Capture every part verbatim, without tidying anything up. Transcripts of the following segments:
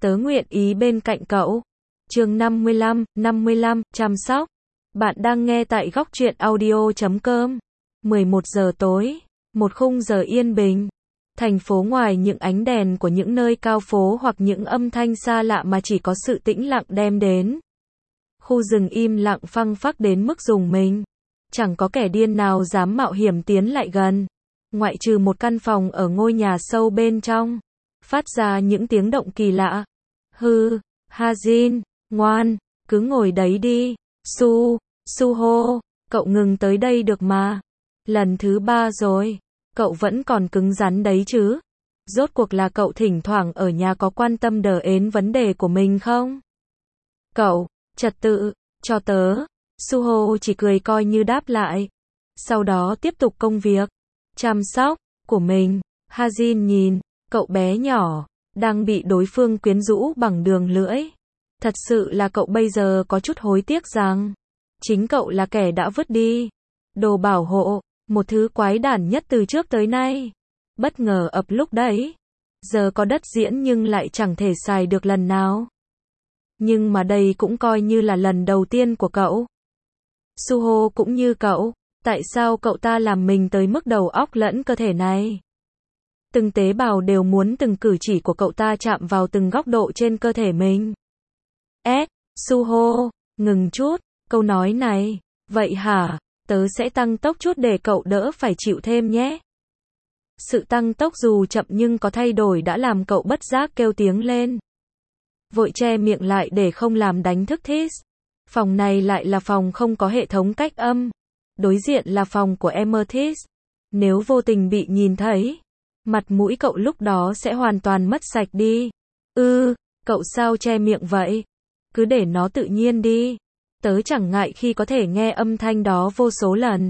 Tớ nguyện ý bên cạnh cậu. Chương năm mươi lăm, năm mươi lăm, chăm sóc. Bạn đang nghe tại góc truyện audio chấm com. mười một giờ tối, một khung giờ yên bình. Thành phố ngoài những ánh đèn của những nơi cao phố hoặc những âm thanh xa lạ mà chỉ có sự tĩnh lặng đem đến. Khu rừng im lặng phăng phắc đến mức rùng mình. Chẳng có kẻ điên nào dám mạo hiểm tiến lại gần. Ngoại trừ một căn phòng ở ngôi nhà sâu bên trong. Phát ra những tiếng động kỳ lạ. Hừ, Hajin, ngoan, cứ ngồi đấy đi. Su, Suho, cậu ngừng tới đây được mà. Lần thứ ba rồi, cậu vẫn còn cứng rắn đấy chứ. Rốt cuộc là cậu thỉnh thoảng ở nhà có quan tâm đờ ến vấn đề của mình không? Cậu, trật tự, cho tớ. Suho chỉ cười coi như đáp lại. Sau đó tiếp tục công việc, chăm sóc, của mình. Hajin nhìn, cậu bé nhỏ, đang bị đối phương quyến rũ bằng đường lưỡi. Thật sự là cậu bây giờ có chút hối tiếc rằng, chính cậu là kẻ đã vứt đi. Đồ bảo hộ, một thứ quái đản nhất từ trước tới nay. Bất ngờ ập lúc đấy. Giờ có đất diễn nhưng lại chẳng thể xài được lần nào. Nhưng mà đây cũng coi như là lần đầu tiên của cậu. Suho cũng như cậu, tại sao cậu ta làm mình tới mức đầu óc lẫn cơ thể này? Từng tế bào đều muốn từng cử chỉ của cậu ta chạm vào từng góc độ trên cơ thể mình. Ế, Suho, ngừng chút, câu nói này, vậy hả, tớ sẽ tăng tốc chút để cậu đỡ phải chịu thêm nhé. Sự tăng tốc dù chậm nhưng có thay đổi đã làm cậu bất giác kêu tiếng lên. Vội che miệng lại để không làm đánh thức This. Phòng này lại là phòng không có hệ thống cách âm. Đối diện là phòng của Amethyst. Nếu vô tình bị nhìn thấy, mặt mũi cậu lúc đó sẽ hoàn toàn mất sạch đi. Ư, cậu sao che miệng vậy? Cứ để nó tự nhiên đi. Tớ chẳng ngại khi có thể nghe âm thanh đó vô số lần.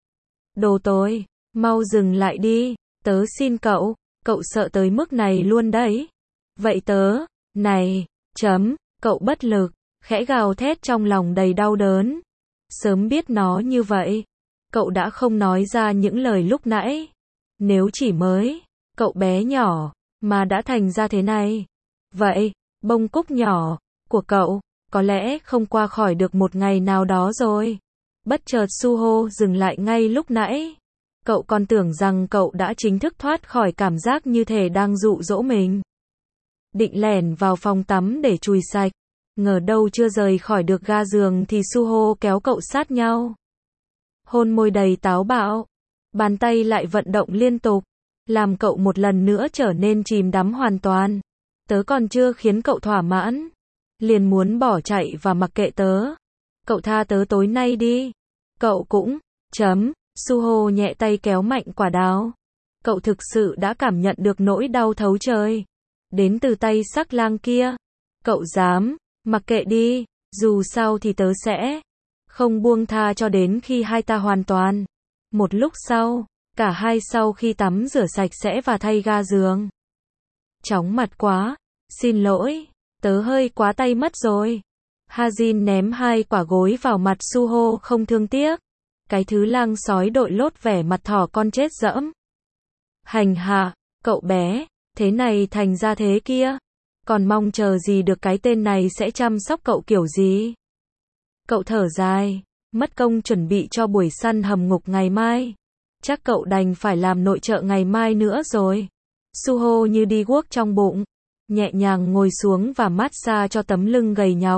Đồ tối, mau dừng lại đi. Tớ xin cậu, cậu sợ tới mức này luôn đấy. Vậy tớ, này, chấm, cậu bất lực, khẽ gào thét trong lòng đầy đau đớn. Sớm biết nó như vậy, cậu đã không nói ra những lời lúc nãy. Nếu chỉ mới, cậu bé nhỏ, mà đã thành ra thế này. Vậy, bông cúc nhỏ, của cậu, có lẽ không qua khỏi được một ngày nào đó rồi. Bất chợt Suho dừng lại ngay lúc nãy. Cậu còn tưởng rằng cậu đã chính thức thoát khỏi cảm giác như thể đang dụ dỗ mình. Định lẻn vào phòng tắm để chùi sạch. Ngờ đâu chưa rời khỏi được ga giường thì Suho kéo cậu sát nhau. Hôn môi đầy táo bạo. Bàn tay lại vận động liên tục. Làm cậu một lần nữa trở nên chìm đắm hoàn toàn. Tớ còn chưa khiến cậu thỏa mãn. Liền muốn bỏ chạy và mặc kệ tớ. Cậu tha tớ tối nay đi. Cậu cũng, chấm, Suho nhẹ tay kéo mạnh quả đào. Cậu thực sự đã cảm nhận được nỗi đau thấu trời. Đến từ tay sắc lang kia. Cậu dám, mặc kệ đi, dù sao thì tớ sẽ không buông tha cho đến khi hai ta hoàn toàn. Một lúc sau, cả hai sau khi tắm rửa sạch sẽ và thay ga giường. Chóng mặt quá, xin lỗi, tớ hơi quá tay mất rồi. Hajin ném hai quả gối vào mặt Suho không thương tiếc. Cái thứ lang sói đội lốt vẻ mặt thỏ con chết dẫm. Hành hạ, cậu bé, thế này thành ra thế kia. Còn mong chờ gì được cái tên này sẽ chăm sóc cậu kiểu gì? Cậu thở dài, mất công chuẩn bị cho buổi săn hầm ngục ngày mai. Chắc cậu đành phải làm nội trợ ngày mai nữa rồi. Suho như đi guốc trong bụng, nhẹ nhàng ngồi xuống và massage cho tấm lưng gầy nhọc.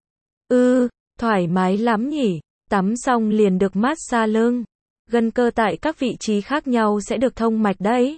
Ư, thoải mái lắm nhỉ, tắm xong liền được massage lưng. Gân cơ tại các vị trí khác nhau sẽ được thông mạch đấy.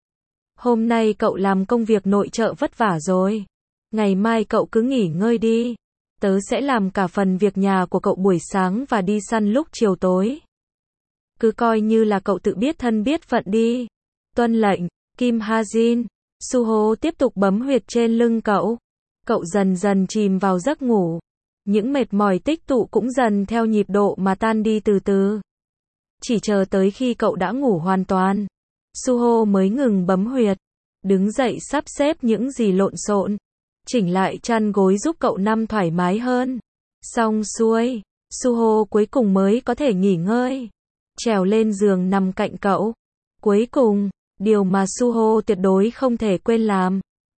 Hôm nay cậu làm công việc nội trợ vất vả rồi. Ngày mai cậu cứ nghỉ ngơi đi. Tớ sẽ làm cả phần việc nhà của cậu buổi sáng và đi săn lúc chiều tối. Cứ coi như là cậu tự biết thân biết phận đi. Tuân lệnh, Kim Hajin. Suho tiếp tục bấm huyệt trên lưng cậu. Cậu dần dần chìm vào giấc ngủ. Những mệt mỏi tích tụ cũng dần theo nhịp độ mà tan đi từ từ. Chỉ chờ tới khi cậu đã ngủ hoàn toàn. Suho mới ngừng bấm huyệt. Đứng dậy sắp xếp những gì lộn xộn. Chỉnh lại chăn gối giúp cậu nằm thoải mái hơn. Xong xuôi, Suho cuối cùng mới có thể nghỉ ngơi. Trèo lên giường nằm cạnh cậu. Cuối cùng, điều mà Suho tuyệt đối không thể quên làm.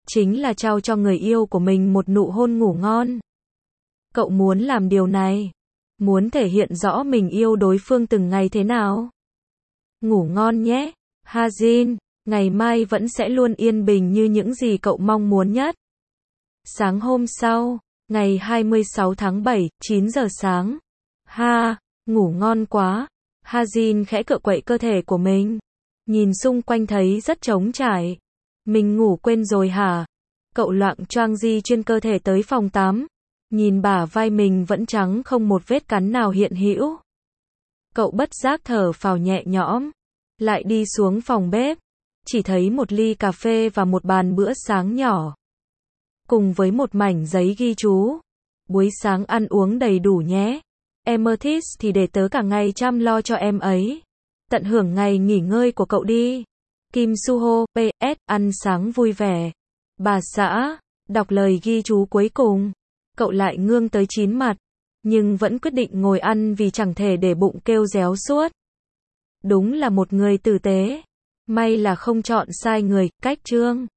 chính là trao cho người yêu của mình một nụ hôn ngủ ngon. Cậu muốn làm điều này, muốn thể hiện rõ mình yêu đối phương từng ngày thế nào. Ngủ ngon nhé, Ha-jin, ngày mai vẫn sẽ luôn yên bình như những gì cậu mong muốn nhất. Sáng hôm sau, ngày hai mươi sáu tháng bảy, chín giờ sáng. Ha, ngủ ngon quá. Ha-jin khẽ cựa quậy cơ thể của mình. Nhìn xung quanh thấy rất trống trải. Mình ngủ quên rồi hả? Cậu loạng choạng di chuyên cơ thể tới phòng tắm. Nhìn bả vai mình vẫn trắng không một vết cắn nào hiện hữu. Cậu bất giác thở phào nhẹ nhõm. Lại đi xuống phòng bếp. Chỉ thấy một ly cà phê và một bàn bữa sáng nhỏ. Cùng với một mảnh giấy ghi chú. Buổi sáng ăn uống đầy đủ nhé. Amethyst thì để tớ cả ngày chăm lo cho em ấy. Tận hưởng ngày nghỉ ngơi của cậu đi. Kim Suho, pê ét, ăn sáng vui vẻ. Bà xã, đọc lời ghi chú cuối cùng. Cậu lại ngương tới chín mặt. Nhưng vẫn quyết định ngồi ăn vì chẳng thể để bụng kêu réo suốt. Đúng là một người tử tế. May là không chọn sai người, cách chương.